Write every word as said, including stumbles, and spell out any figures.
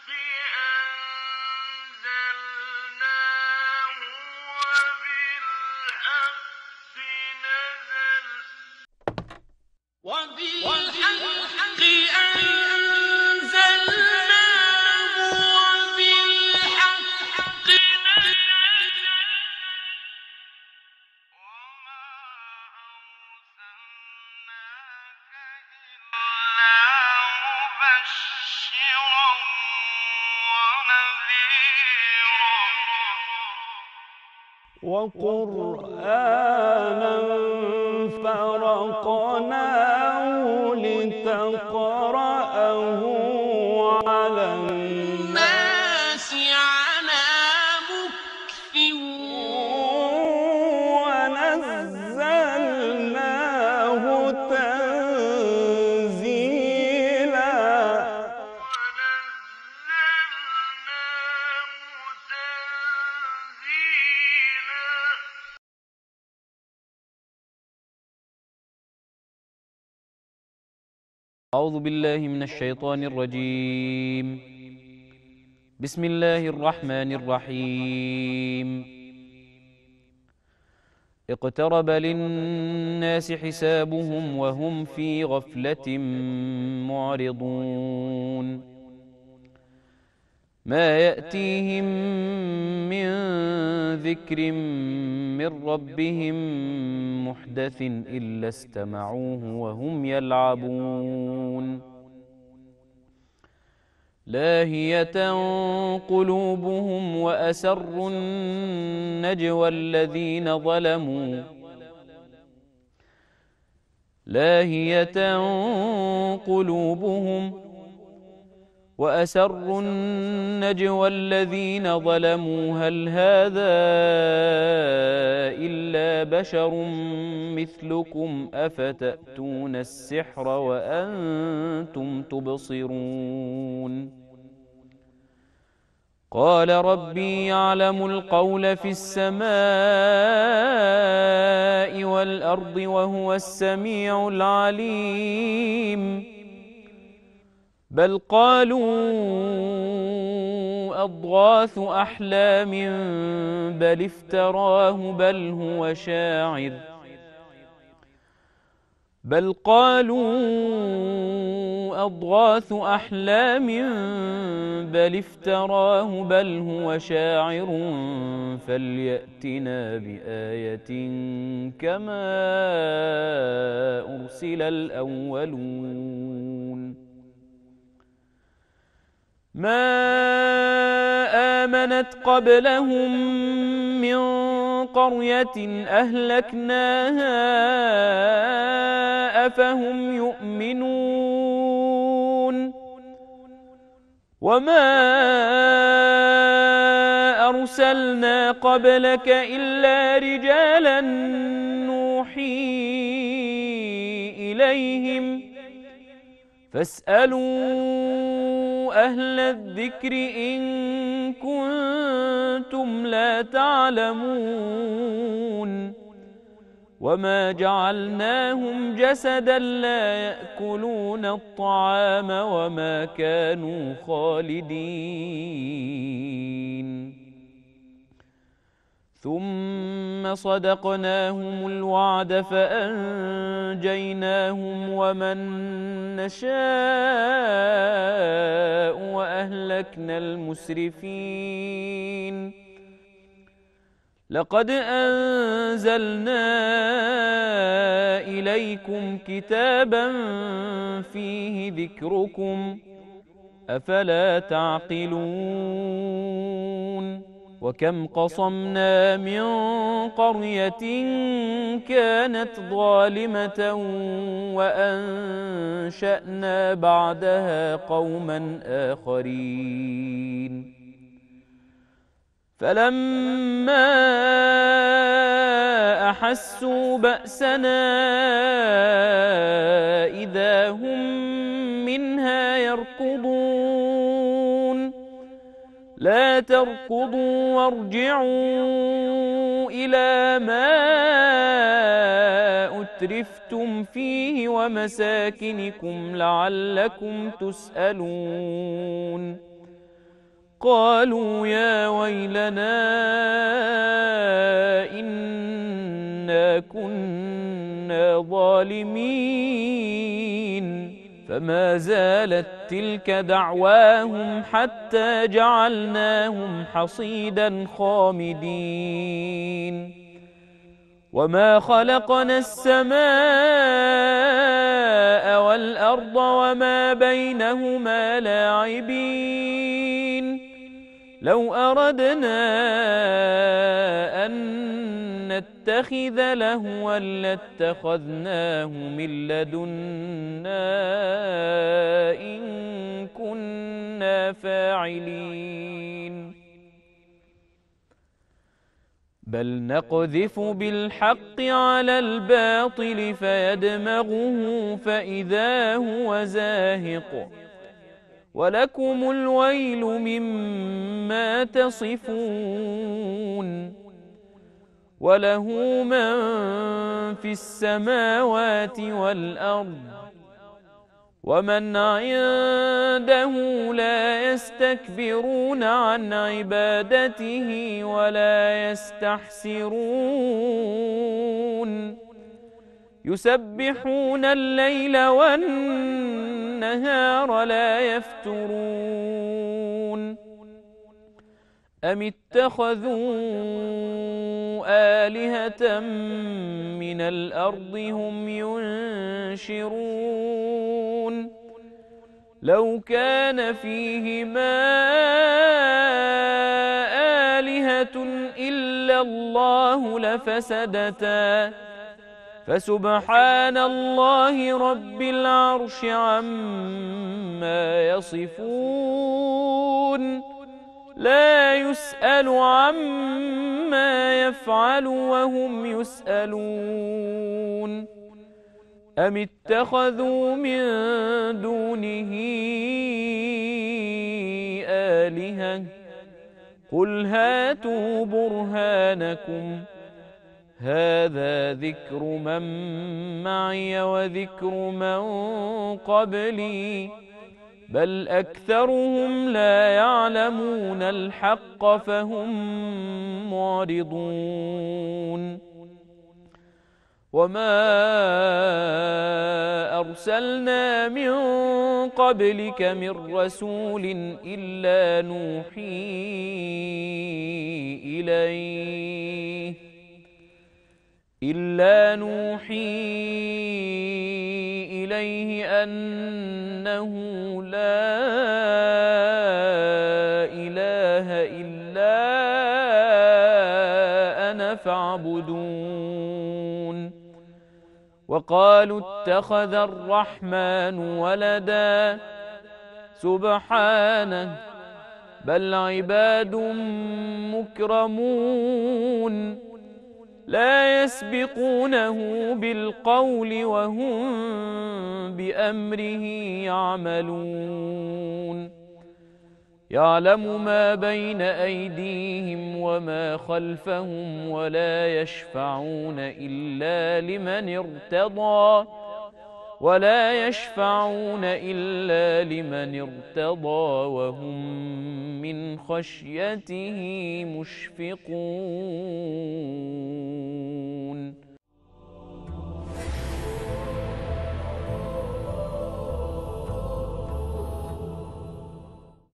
وقرآنا فرقناه لتقرأه على الناس على مكث ونزلناه تنزيلا أعوذ بالله من الشيطان الرجيم. بسم الله الرحمن الرحيم. اقترب للناس حسابهم وهم في غفلة معرضون. ما يأتيهم من ذكر من ربهم محدث إلا استمعوه وهم يلعبون. لاهية قلوبهم وأسروا النجوى الذين ظلموا لاهية قلوبهم وأسروا النجوى الذين ظلموا هل هذا إلا بشر مثلكم أفتأتون السحر وأنتم تبصرون. قال ربي يعلم القول في السماء والأرض وهو السميع العليم. بل قالوا أضغاث أحلام بل افتراه بل هو شاعر بل قالوا أضغاث أحلام بل افتراه بل هو شاعر فليأتنا بآية كما أرسل الأولون. ما آمنت قبلهم من قرية أهلكناها أفهم يؤمنون. وما أرسلنا قبلك إلا رجالا نوحي إليهم فاسألوا أهل الذكر إن كنتم لا تعلمون. وما جعلناهم جسدا لا يأكلون الطعام وما كانوا خالدين. ثم صدقناهم الوعد فأنجيناهم ومن نشاء وأهلكنا المسرفين. لقد أنزلنا إليكم كتابا فيه ذكركم أفلا تعقلون. وكم قصمنا من قرية كانت ظالمة وأنشأنا بعدها قوما آخرين. فلما أحسوا بأسنا إذا هم منها يركضون. لا تركضوا وارجعوا إلى ما أترفتم فيه ومساكنكم لعلكم تسألون. قالوا يا ويلنا إنا كنا ظالمين فما زالت تلك دعواهم حتى جعلناهم حصيدا خامدين وما خلقنا السماء والأرض وما بينهما لاعبين لو أردنا أن نتخذ لهوا لاتخذناه من لدنا إن كنا فاعلين بل نقذف بالحق على الباطل فيدمغه فإذا هو زاهق ولكم الويل مما تصفون وله من في السماوات والأرض ومن عنده لا يستكبرون عن عبادته ولا يستحسرون يسبحون الليل والنهار لا يفترون أم اتخذوا آلهة من الأرض هم ينشرون لو كان فيهما آلهة إلا الله لفسدتا فسبحان الله رب العرش عما يصفون لا يسأل عما يفعل وهم يسألون أم اتخذوا من دونه آلهة قل هاتوا برهانكم هذا ذكر من معي وذكر من قبلي بل أكثرهم لا يعلمون الحق فهم معرضون وما أرسلنا من قبلك من رسول إلا نوحي إليه إلا نوحي إليه أنه لا إله إلا أنا فاعبدون وقالوا اتخذ الرحمن ولدا سبحانه بل عباد مكرمون لا يسبقونه بالقول وهم بأمره يعملون يعلم ما بين أيديهم وما خلفهم ولا يشفعون إلا لمن ارتضى ولا يشفعون إلا لمن ارتضى وهم من خشيته مشفقون